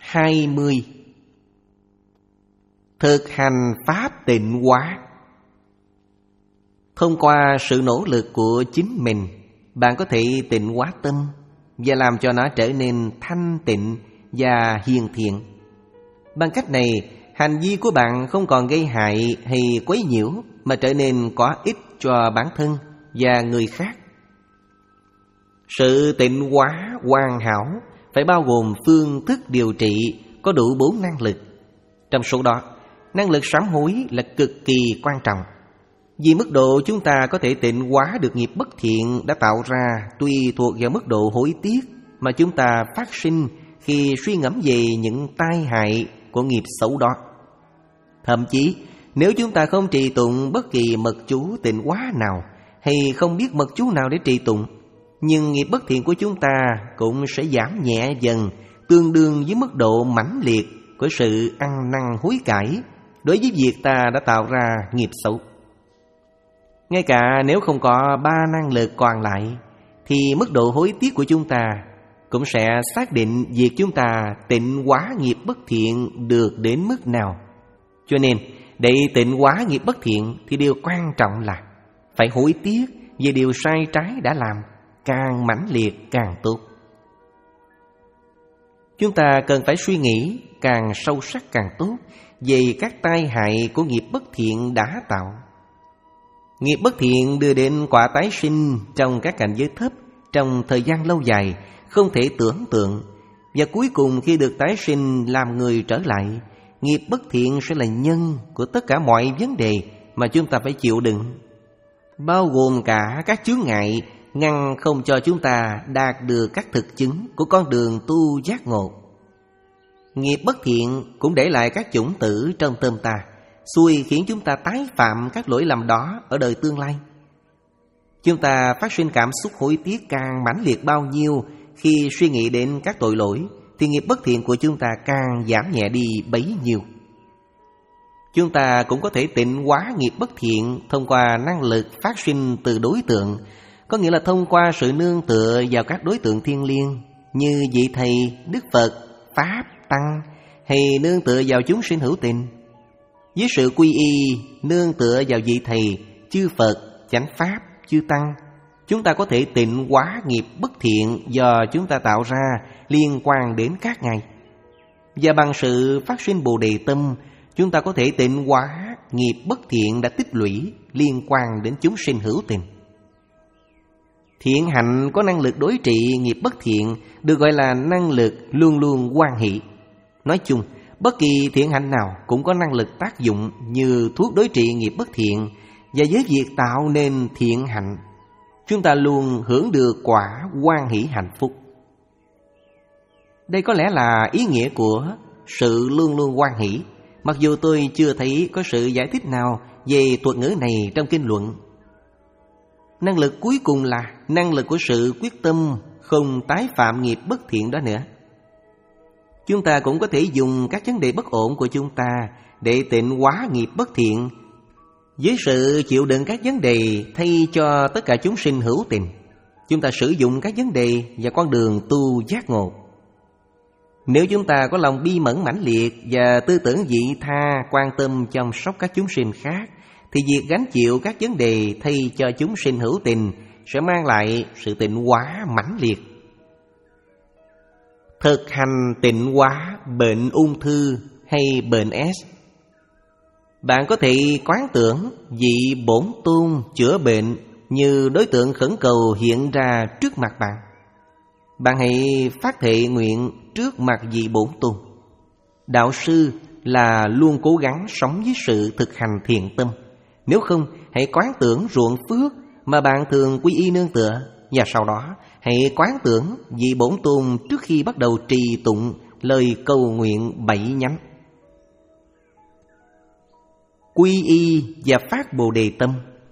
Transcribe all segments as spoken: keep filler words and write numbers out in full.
hai mươi. Thực hành pháp tịnh hóa. Thông qua sự nỗ lực của chính mình, bạn có thể tịnh hóa tâm và làm cho nó trở nên thanh tịnh và hiền thiện. Bằng cách này, hành vi của bạn không còn gây hại hay quấy nhiễu, mà trở nên có ích cho bản thân và người khác. Sự tịnh hóa hoàn hảo phải bao gồm phương thức điều trị có đủ bốn năng lực. Trong số đó, năng lực sám hối là cực kỳ quan trọng. Vì mức độ chúng ta có thể tịnh hóa được nghiệp bất thiện đã tạo ra tùy thuộc vào mức độ hối tiếc mà chúng ta phát sinh khi suy ngẫm về những tai hại của nghiệp xấu đó. Thậm chí, nếu chúng ta không trì tụng bất kỳ mật chú tịnh hóa nào hay không biết mật chú nào để trì tụng, nhưng nghiệp bất thiện của chúng ta cũng sẽ giảm nhẹ dần, tương đương với mức độ mãnh liệt của sự ăn năn hối cải đối với việc ta đã tạo ra nghiệp xấu. Ngay cả nếu không có ba năng lực còn lại, thì mức độ hối tiếc của chúng ta cũng sẽ xác định việc chúng ta tịnh hóa nghiệp bất thiện được đến mức nào. Cho nên, để tịnh hóa nghiệp bất thiện thì điều quan trọng là phải hối tiếc về điều sai trái đã làm, càng mãnh liệt càng tốt. Chúng ta cần phải suy nghĩ càng sâu sắc càng tốt về các tai hại của nghiệp bất thiện đã tạo. Nghiệp bất thiện đưa đến quả tái sinh trong các cảnh giới thấp trong thời gian lâu dài, không thể tưởng tượng. Và cuối cùng khi được tái sinh làm người trở lại, nghiệp bất thiện sẽ là nhân của tất cả mọi vấn đề mà chúng ta phải chịu đựng, bao gồm cả các chướng ngại ngăn không cho chúng ta đạt được các thực chứng của con đường tu giác ngộ. Nghiệp bất thiện cũng để lại các chủng tử trong tâm ta, xui khiến chúng ta tái phạm các lỗi lầm đó ở đời tương lai. Chúng ta phát sinh cảm xúc hối tiếc càng mãnh liệt bao nhiêu khi suy nghĩ đến các tội lỗi, thì nghiệp bất thiện của chúng ta càng giảm nhẹ đi bấy nhiêu. Chúng ta cũng có thể tịnh hóa nghiệp bất thiện thông qua năng lực phát sinh từ đối tượng, có nghĩa là thông qua sự nương tựa vào các đối tượng thiêng liêng như vị Thầy, Đức Phật, Pháp, Tăng, hay nương tựa vào chúng sinh hữu tình. Với sự quy y nương tựa vào vị Thầy, chư Phật, chánh Pháp, chư Tăng, chúng ta có thể tịnh hóa nghiệp bất thiện do chúng ta tạo ra liên quan đến các ngài. Và bằng sự phát sinh Bồ Đề tâm, chúng ta có thể tịnh hóa nghiệp bất thiện đã tích lũy liên quan đến chúng sinh hữu tình. Thiện hạnh có năng lực đối trị nghiệp bất thiện được gọi là năng lực luôn luôn hoan hỷ. Nói chung, bất kỳ thiện hạnh nào cũng có năng lực tác dụng như thuốc đối trị nghiệp bất thiện, và với việc tạo nên thiện hạnh, chúng ta luôn hưởng được quả hoan hỷ hạnh phúc. Đây có lẽ là ý nghĩa của sự luôn luôn hoan hỷ, mặc dù tôi chưa thấy có sự giải thích nào về thuật ngữ này trong kinh luận. Năng lực cuối cùng là năng lực của sự quyết tâm không tái phạm nghiệp bất thiện đó nữa. Chúng ta cũng có thể dùng các vấn đề bất ổn của chúng ta để tịnh hóa nghiệp bất thiện, với sự chịu đựng các vấn đề thay cho tất cả chúng sinh hữu tình. Chúng ta sử dụng các vấn đề và con đường tu giác ngộ. Nếu chúng ta có lòng bi mẫn mãnh liệt và tư tưởng vị tha, quan tâm chăm sóc các chúng sinh khác, thì việc gánh chịu các vấn đề thay cho chúng sinh hữu tình sẽ mang lại sự tịnh hóa mãnh liệt. Thực hành tịnh hóa bệnh ung thư hay bệnh S. Bạn có thể quán tưởng vị Bổn Tôn chữa bệnh như đối tượng khẩn cầu hiện ra trước mặt bạn. Bạn hãy phát thệ nguyện trước mặt vị Bổn Tôn. Đạo sư là luôn cố gắng sống với sự thực hành thiện tâm. Nếu không, hãy quán tưởng ruộng phước mà bạn thường quy y nương tựa, và sau đó hãy quán tưởng vị Bổn Tôn trước khi bắt đầu trì tụng lời cầu nguyện bảy nhánh. Quy y và phát Bồ Đề tâm.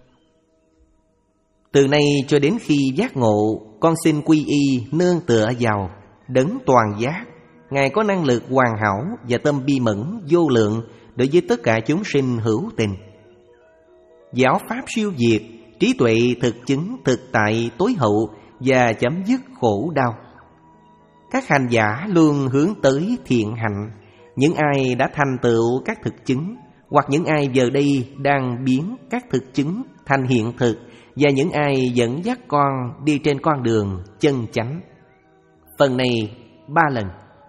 Từ nay cho đến khi giác ngộ, con xin quy y nương tựa vào Đấng toàn giác. Ngài có năng lực hoàn hảo và tâm bi mẫn vô lượng đối với tất cả chúng sinh hữu tình. Giáo pháp siêu việt, trí tuệ thực chứng thực tại tối hậu và chấm dứt khổ đau. các hành giả luôn hướng tới thiện hạnh. Những ai đã thành tựu các thực chứng, hoặc những ai giờ đây đang biến các thực chứng thành hiện thực, và những ai dẫn dắt con đi trên con đường chân chánh. Phần này ba lần.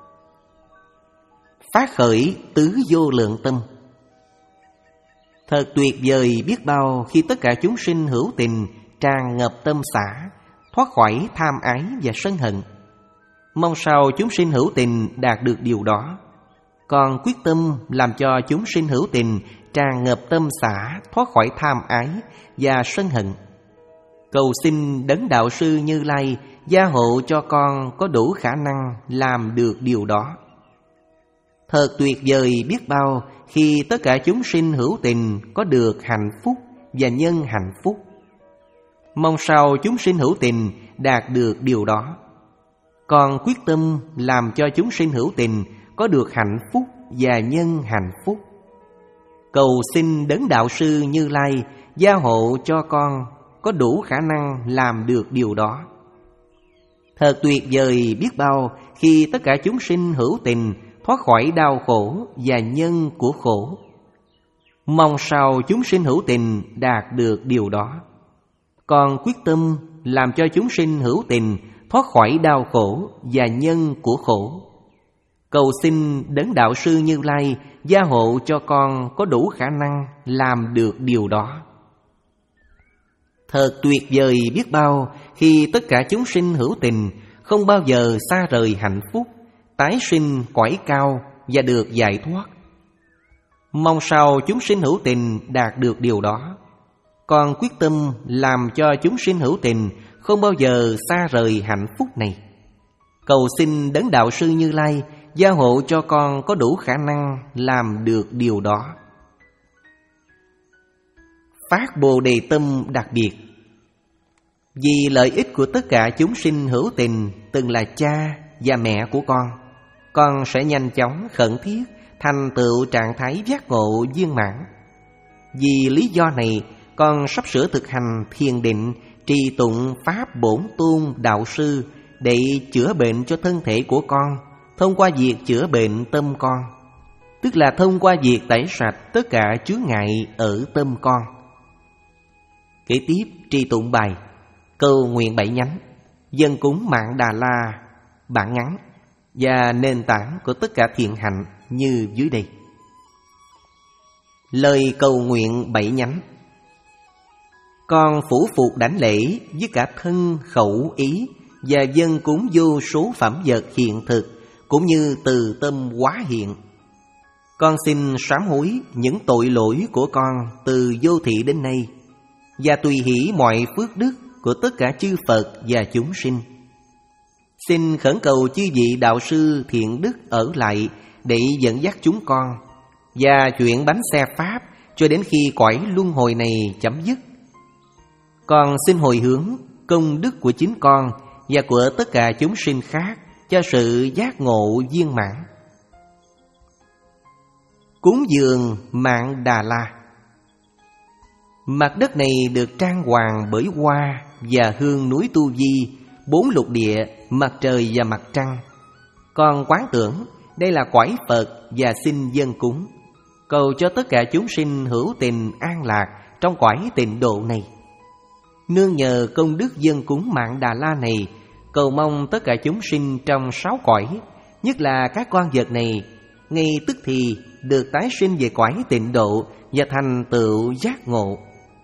Phát khởi tứ vô lượng tâm. Thật tuyệt vời biết bao khi tất cả chúng sinh hữu tình tràn ngập tâm xả, thoát khỏi tham ái và sân hận. Mong sao chúng sinh hữu tình đạt được điều đó. Còn quyết tâm làm cho chúng sinh hữu tình tràn ngập tâm xả, thoát khỏi tham ái và sân hận. Cầu xin Đấng Đạo Sư Như Lai gia hộ cho con có đủ khả năng làm được điều đó. Thật tuyệt vời biết bao khi tất cả chúng sinh hữu tình có được hạnh phúc và nhân hạnh phúc. Mong sao chúng sinh hữu tình đạt được điều đó. Còn quyết tâm làm cho chúng sinh hữu tình có được hạnh phúc và nhân hạnh phúc. Cầu xin Đấng Đạo Sư Như Lai gia hộ cho con có đủ khả năng làm được điều đó. Thật tuyệt vời biết bao khi tất cả chúng sinh hữu tình thoát khỏi đau khổ và nhân của khổ. Mong sao chúng sinh hữu tình đạt được điều đó. Còn quyết tâm làm cho chúng sinh hữu tình thoát khỏi đau khổ và nhân của khổ. Cầu xin Đấng Đạo Sư Như Lai gia hộ cho con có đủ khả năng làm được điều đó. Thật tuyệt vời biết bao khi tất cả chúng sinh hữu tình không bao giờ xa rời hạnh phúc, tái sinh cõi cao và được giải thoát. Mong sao chúng sinh hữu tình đạt được điều đó. Còn quyết tâm làm cho chúng sinh hữu tình không bao giờ xa rời hạnh phúc này. Cầu xin Đấng Đạo Sư Như Lai gia hộ cho con có đủ khả năng làm được điều đó. Phát Bồ Đề tâm đặc biệt. Vì lợi ích của tất cả chúng sinh hữu tình từng là cha và mẹ của con, con sẽ nhanh chóng khẩn thiết thành tựu trạng thái giác ngộ viên mãn. Vì lý do này, con sắp sửa thực hành thiền định, trì tụng Pháp Bổn Tôn Đạo Sư để chữa bệnh cho thân thể của con, thông qua việc chữa bệnh tâm con, tức là thông qua việc tẩy sạch tất cả chướng ngại ở tâm con. Kế tiếp trì tụng bài Cầu nguyện bảy nhánh, dân cúng Mạng Đà La, bản ngắn và nền tảng của tất cả thiện hạnh như dưới đây. Lời cầu nguyện bảy nhánh. Con phủ phục đảnh lễ với cả thân, khẩu, ý và dân cúng vô số phẩm vật hiện thực, cũng như từ tâm hóa hiện. Con xin sám hối những tội lỗi của con từ vô thị đến nay, và tùy hỷ mọi phước đức của tất cả chư Phật và chúng sinh. Xin khẩn cầu chư vị đạo sư thiện đức ở lại để dẫn dắt chúng con và chuyển bánh xe Pháp cho đến khi cõi luân hồi này chấm dứt. Con xin hồi hướng công đức của chính con và của tất cả chúng sinh khác cho sự giác ngộ viên mãn. Cúng dường Mạng Đà La. Mặt đất này được trang hoàng bởi hoa và hương núi Tu Di, bốn lục địa, mặt trời và mặt trăng. Con quán tưởng đây là cõi Phật và xin dâng cúng, cầu cho tất cả chúng sinh hữu tình an lạc trong cõi tịnh độ này. Nương nhờ công đức dâng cúng Mạng Đà La này, cầu mong tất cả chúng sinh trong sáu cõi, nhất là các con vật này, ngay tức thì được tái sinh về cõi tịnh độ và thành tựu giác ngộ.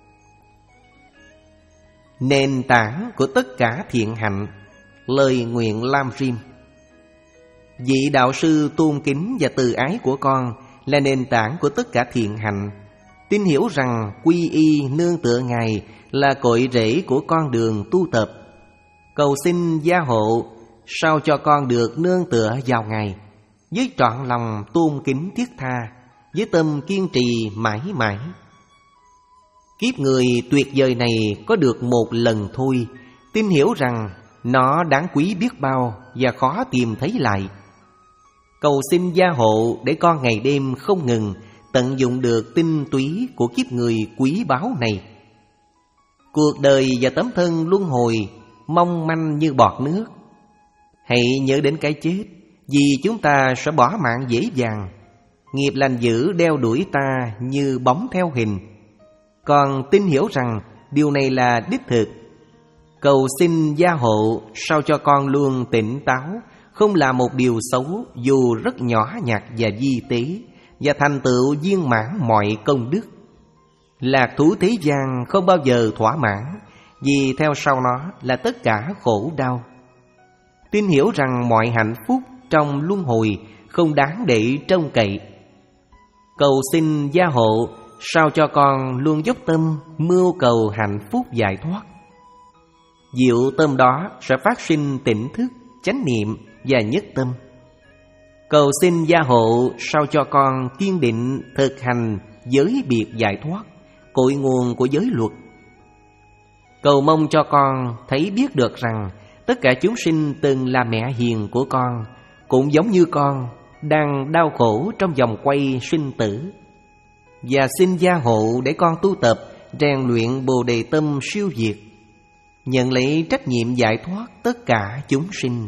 Nền tảng của tất cả thiện hạnh. Lời nguyện Lam Rim. Vị đạo sư tôn kính và từ ái của con là nền tảng của tất cả thiện hạnh. Tin hiểu rằng quy y nương tựa Ngài là cội rễ của con đường tu tập. Cầu xin gia hộ sao cho con được nương tựa vào Ngài với trọn lòng tôn kính thiết tha, với tâm kiên trì mãi mãi. Kiếp người tuyệt vời này có được một lần thôi, tin hiểu rằng nó đáng quý biết bao và khó tìm thấy lại. Cầu xin gia hộ để con ngày đêm không ngừng tận dụng được tinh túy của kiếp người quý báu này. Cuộc đời và tấm thân luân hồi mong manh như bọt nước, Hãy nhớ đến cái chết, vì chúng ta sẽ bỏ mạng dễ dàng. Nghiệp lành dữ đeo đuổi ta như bóng theo hình. Con tin hiểu rằng điều này là đích thực. Cầu xin gia hộ sao cho con luôn tỉnh táo, không làm một điều xấu dù rất nhỏ nhặt và vi tế, và thành tựu viên mãn mọi công đức. Lạc thú thế gian không bao giờ thỏa mãn, vì theo sau nó là tất cả khổ đau. Tin hiểu rằng mọi hạnh phúc trong luân hồi không đáng để trông cậy. Cầu xin gia hộ sao cho con luôn dốc tâm mưu cầu hạnh phúc giải thoát. Diệu tâm đó sẽ phát sinh tỉnh thức, chánh niệm và nhất tâm. Cầu xin gia hộ sao cho con kiên định thực hành giới biệt giải thoát, cội nguồn của giới luật. Cầu mong cho con thấy biết được rằng tất cả chúng sinh từng là mẹ hiền của con, cũng giống như con, đang đau khổ trong vòng quay sinh tử. Và xin gia hộ để con tu tập, rèn luyện Bồ Đề tâm siêu việt, nhận lấy trách nhiệm giải thoát tất cả chúng sinh.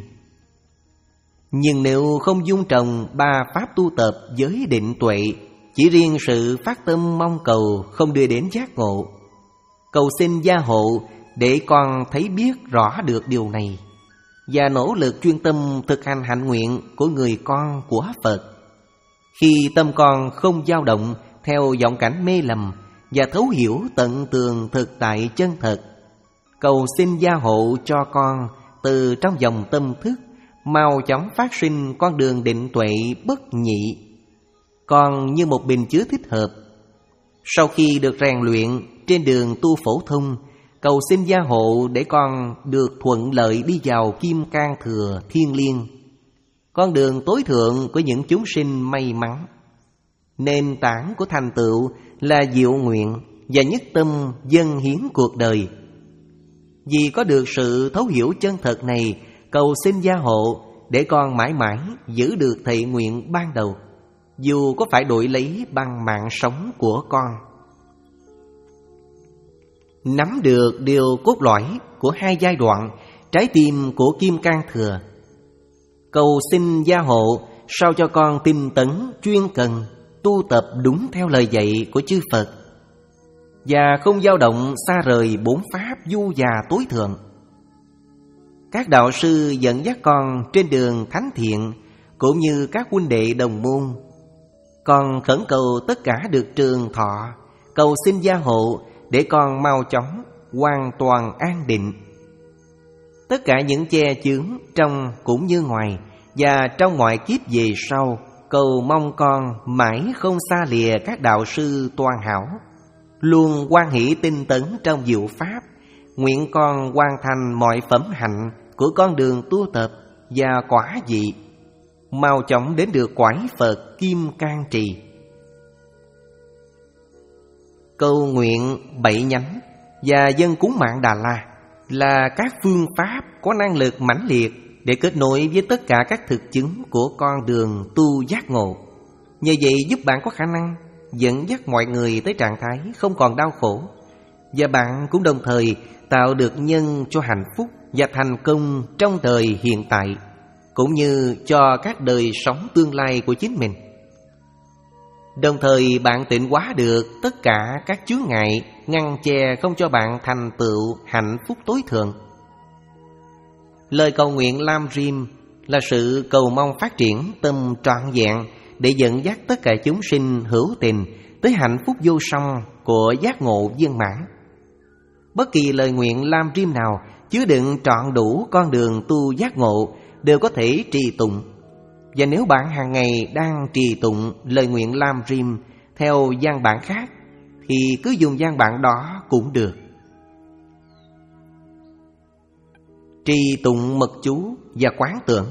Nhưng nếu không dung trồng ba pháp tu tập giới định tuệ, chỉ riêng sự phát tâm mong cầu không đưa đến giác ngộ, cầu xin gia hộ để con thấy biết rõ được điều này, và nỗ lực chuyên tâm thực hành hạnh nguyện của người con của Phật. Khi tâm con không dao động theo vọng cảnh mê lầm, và thấu hiểu tận tường thực tại chân thật, cầu xin gia hộ cho con từ trong dòng tâm thức mau chóng phát sinh con đường định tuệ bất nhị. Con như một bình chứa thích hợp. Sau khi được rèn luyện trên đường tu phổ thông, cầu xin gia hộ để con được thuận lợi đi vào Kim Cang Thừa Thiên Liêng, con đường tối thượng của những chúng sinh may mắn. Nền tảng của thành tựu là diệu nguyện và nhất tâm dâng hiến cuộc đời. Vì có được sự thấu hiểu chân thật này, cầu xin gia hộ để con mãi mãi giữ được thệ nguyện ban đầu, dù có phải đổi lấy bằng mạng sống của con. Nắm được điều cốt lõi của hai giai đoạn trái tim của Kim Cang Thừa, cầu xin gia hộ sao cho con tinh tấn chuyên cần tu tập đúng theo lời dạy của chư Phật, và không dao động xa rời bốn pháp du già tối thượng. Các đạo sư dẫn dắt con trên đường thánh thiện, cũng như các huynh đệ đồng môn. Con khẩn cầu tất cả được trường thọ, cầu xin gia hộ để con mau chóng hoàn toàn an định. Tất cả những che chướng trong cũng như ngoài, và trong mọi kiếp về sau, cầu mong con mãi không xa lìa các đạo sư toàn hảo, luôn hoan hỷ tinh tấn trong diệu pháp. Nguyện con hoàn thành mọi phẩm hạnh của con đường tu tập và quả vị, mau chóng đến được quải Phật Kim Cang Trì. Cầu nguyện bảy nhánh và dân cúng mạng Đà La là các phương pháp có năng lực mãnh liệt để kết nối với tất cả các thực chứng của con đường tu giác ngộ. Nhờ vậy giúp bạn có khả năng dẫn dắt mọi người tới trạng thái không còn đau khổ, và bạn cũng đồng thời tạo được nhân cho hạnh phúc và thành công trong đời hiện tại, cũng như cho các đời sống tương lai của chính mình. Đồng thời bạn tịnh hóa được tất cả các chướng ngại ngăn che không cho bạn thành tựu hạnh phúc tối thượng. Lời cầu nguyện Lam Rim là sự cầu mong phát triển tâm trọn vẹn để dẫn dắt tất cả chúng sinh hữu tình tới hạnh phúc vô song của giác ngộ viên mãn. Bất kỳ lời nguyện Lam Rim nào chứa đựng trọn đủ con đường tu giác ngộ đều có thể trì tụng. Và nếu bạn hàng ngày đang trì tụng lời nguyện Lam Rim theo văn bản khác, thì cứ dùng văn bản đó cũng được. Trì tụng mật chú và quán tưởng.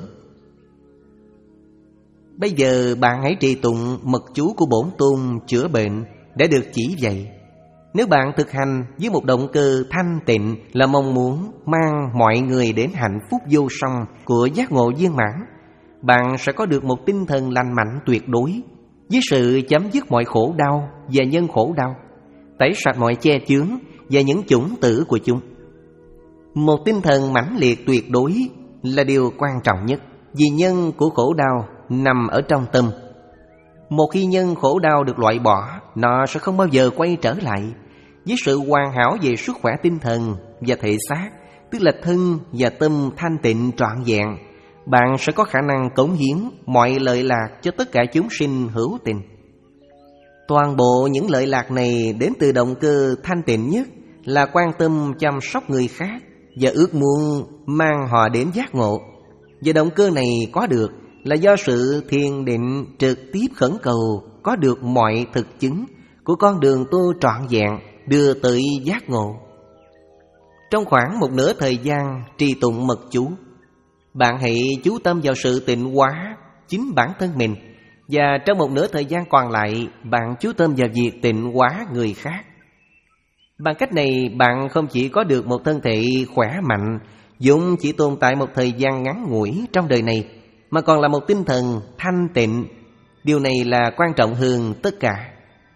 Bây giờ bạn hãy trì tụng mật chú của Bổn Tôn chữa bệnh đã được chỉ dạy. Nếu bạn thực hành với một động cơ thanh tịnh là mong muốn mang mọi người đến hạnh phúc vô song của giác ngộ viên mãn, bạn sẽ có được một tinh thần lành mạnh tuyệt đối, với sự chấm dứt mọi khổ đau và nhân khổ đau, tẩy sạch mọi che chướng và những chủng tử của chúng. Một tinh thần mãnh liệt tuyệt đối là điều quan trọng nhất, vì nhân của khổ đau nằm ở trong tâm. Một khi nhân khổ đau được loại bỏ, nó sẽ không bao giờ quay trở lại. Với sự hoàn hảo về sức khỏe tinh thần và thể xác, tức là thân và tâm thanh tịnh trọn vẹn, bạn sẽ có khả năng cống hiến mọi lợi lạc cho tất cả chúng sinh hữu tình. Toàn bộ những lợi lạc này đến từ động cơ thanh tịnh nhất là quan tâm chăm sóc người khác và ước muốn mang họ đến giác ngộ. Và động cơ này có được là do sự thiền định trực tiếp khẩn cầu có được mọi thực chứng của con đường tu trọn vẹn đưa tới giác ngộ. Trong khoảng một nửa thời gian trì tụng mật chú, bạn hãy chú tâm vào sự tịnh hóa chính bản thân mình, và trong một nửa thời gian còn lại, bạn chú tâm vào việc tịnh hóa người khác. Bằng cách này, bạn không chỉ có được một thân thể khỏe mạnh, vốn chỉ tồn tại một thời gian ngắn ngủi trong đời này, mà còn là một tinh thần thanh tịnh. Điều này là quan trọng hơn tất cả.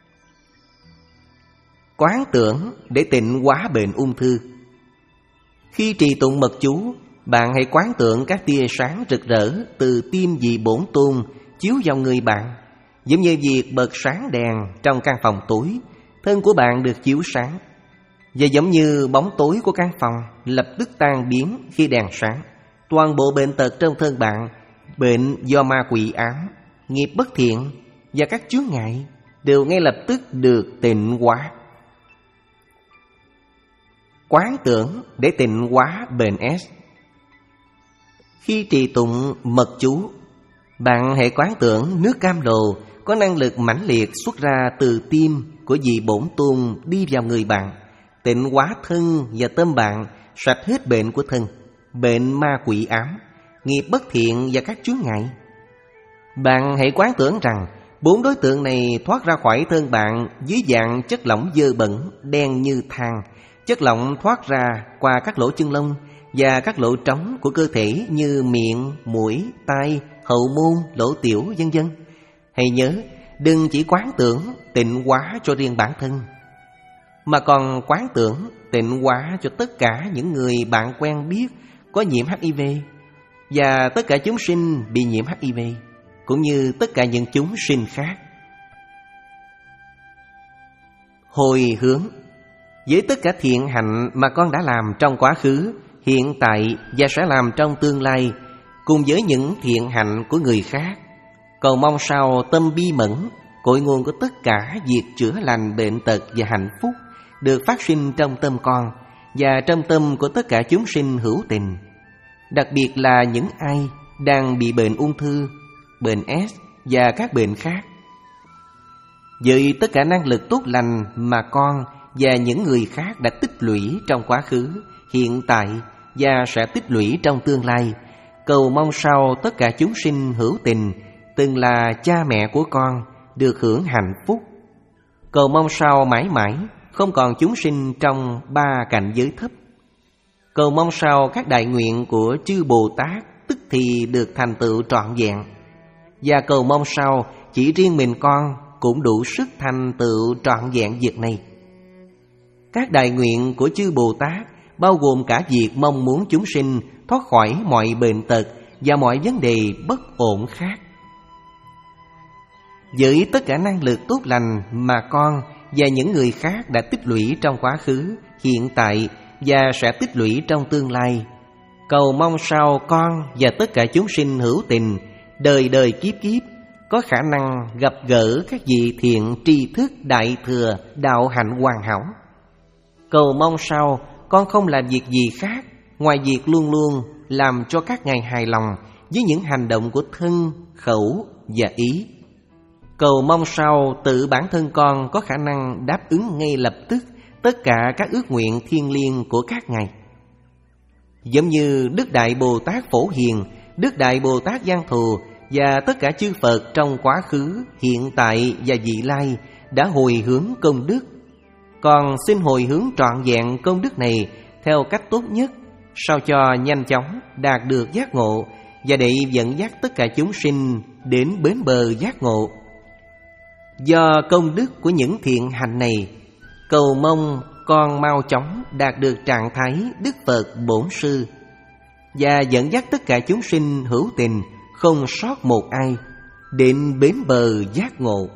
Quán tưởng để tịnh hóa bệnh ung thư. Khi trì tụng mật chú, bạn hãy quán tưởng các tia sáng rực rỡ từ tim vị Bổn Tôn chiếu vào người bạn, giống như việc bật sáng đèn trong căn phòng tối, thân của bạn được chiếu sáng. Và giống như bóng tối của căn phòng lập tức tan biến khi đèn sáng, toàn bộ bệnh tật trong thân bạn, bệnh do ma quỷ ám, nghiệp bất thiện và các chướng ngại đều ngay lập tức được tịnh hóa. Quán tưởng để tịnh hóa bệnh S. Khi trì tụng mật chú, bạn hãy quán tưởng nước cam lồ có năng lực mãnh liệt xuất ra từ tim của vị Bổn Tôn đi vào người bạn, tịnh hóa thân và tâm bạn, sạch hết bệnh của thân, bệnh ma quỷ ám, nghiệp bất thiện và các chướng ngại. Bạn hãy quán tưởng rằng bốn đối tượng này thoát ra khỏi thân bạn dưới dạng chất lỏng dơ bẩn, đen như than. Chất lỏng thoát ra qua các lỗ chân lông và các lỗ trống của cơ thể như miệng, mũi, tai, hậu môn, lỗ tiểu, vân vân. Hãy nhớ, đừng chỉ quán tưởng tịnh hóa cho riêng bản thân, mà còn quán tưởng tịnh hóa cho tất cả những người bạn quen biết có nhiễm hát i vê, và tất cả chúng sinh bị nhiễm hát i vê, cũng như tất cả những chúng sinh khác. Hồi hướng. Với tất cả thiện hạnh mà con đã làm trong quá khứ, hiện tại và sẽ làm trong tương lai, cùng với những thiện hạnh của người khác, cầu mong sao tâm bi mẫn, cội nguồn của tất cả việc chữa lành bệnh tật và hạnh phúc, được phát sinh trong tâm con và trong tâm của tất cả chúng sinh hữu tình, đặc biệt là những ai đang bị bệnh ung thư, bệnh S và các bệnh khác. Với tất cả năng lực tốt lành mà con và những người khác đã tích lũy trong quá khứ, hiện tại và sẽ tích lũy trong tương lai, cầu mong sao tất cả chúng sinh hữu tình từng là cha mẹ của con được hưởng hạnh phúc. Cầu mong sao mãi mãi không còn chúng sinh trong ba cảnh giới thấp. Cầu mong sao các đại nguyện của chư Bồ Tát tức thì được thành tựu trọn vẹn. Và cầu mong sao chỉ riêng mình con cũng đủ sức thành tựu trọn vẹn việc này. Các đại nguyện của chư Bồ Tát bao gồm cả việc mong muốn chúng sinh thoát khỏi mọi bệnh tật và mọi vấn đề bất ổn khác. Với tất cả năng lực tốt lành mà con và những người khác đã tích lũy trong quá khứ, hiện tại và sẽ tích lũy trong tương lai, cầu mong sao con và tất cả chúng sinh hữu tình đời đời kiếp kiếp có khả năng gặp gỡ các vị thiện tri thức đại thừa đạo hạnh hoàn hảo. Cầu mong sao con không làm việc gì khác ngoài việc luôn luôn làm cho các ngài hài lòng với những hành động của thân, khẩu và ý. Cầu mong sao tự bản thân con có khả năng đáp ứng ngay lập tức tất cả các ước nguyện thiêng liêng của các ngài. Giống như Đức Đại Bồ Tát Phổ Hiền, Đức Đại Bồ Tát Giang Thù và tất cả chư Phật trong quá khứ, hiện tại và vị lai đã hồi hướng công đức. Còn xin hồi hướng trọn vẹn công đức này theo cách tốt nhất, sao cho nhanh chóng đạt được giác ngộ và để dẫn dắt tất cả chúng sinh đến bến bờ giác ngộ. Do công đức của những thiện hành này, cầu mong con mau chóng đạt được trạng thái Đức Phật Bổn Sư. và dẫn dắt tất cả chúng sinh hữu tình, không sót một ai, đến bến bờ giác ngộ.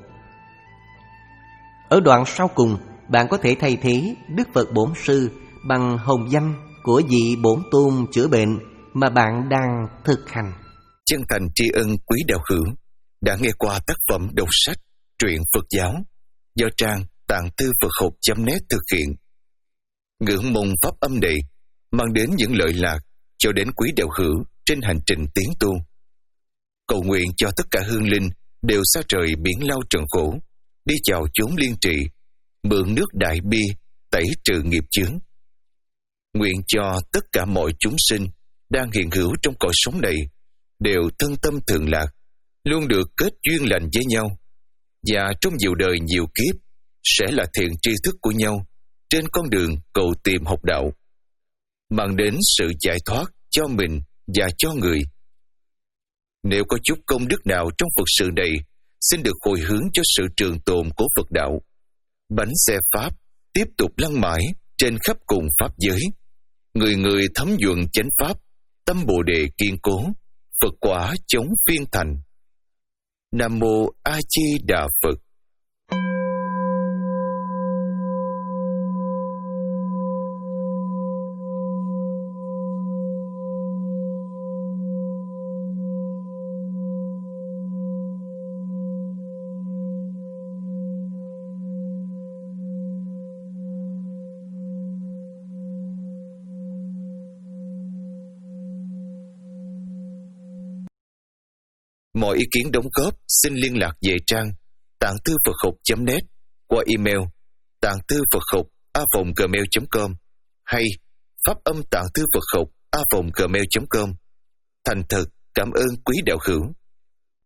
Ở đoạn sau cùng, bạn có thể thay thế Đức Phật Bổn Sư bằng hồng danh của vị Bổn Tôn chữa bệnh mà bạn đang thực hành. Chân thành tri ân quý đạo hữu đã nghe qua tác phẩm đọc sách truyện Phật giáo do trang tạng thư Phật học chấm net thực hiện. Ngưỡng mong pháp âm này mang đến những lợi lạc cho đến quý đạo hữu trên hành trình tiến tu. Cầu nguyện cho tất cả hương linh đều xa trời biển lao trần khổ, đi chào chốn liên trị, mượn nước đại bi tẩy trừ nghiệp chướng. Nguyện cho tất cả mọi chúng sinh đang hiện hữu trong cõi sống này đều thân tâm thường lạc, luôn được kết duyên lành với nhau, và trong nhiều đời nhiều kiếp sẽ là thiện tri thức của nhau trên con đường cầu tìm học đạo, mang đến sự giải thoát cho mình và cho người. Nếu có chút công đức nào trong Phật sự này, xin được hồi hướng cho sự trường tồn của Phật đạo. Bánh xe Pháp tiếp tục lăn mãi trên khắp cùng Pháp giới. Người người thấm nhuận chánh Pháp, tâm Bồ Đề kiên cố, Phật quả chống phiên thành. Nam Mô A Di Đà Phật. Mọi ý kiến đóng góp xin liên lạc về trang tạng thư Phật học chấm net qua email tạng thư Phật học a vòng gmail chấm com hay pháp âm tạng thư Phật học a vòng gmail chấm com. Thành thật cảm ơn quý đạo hữu.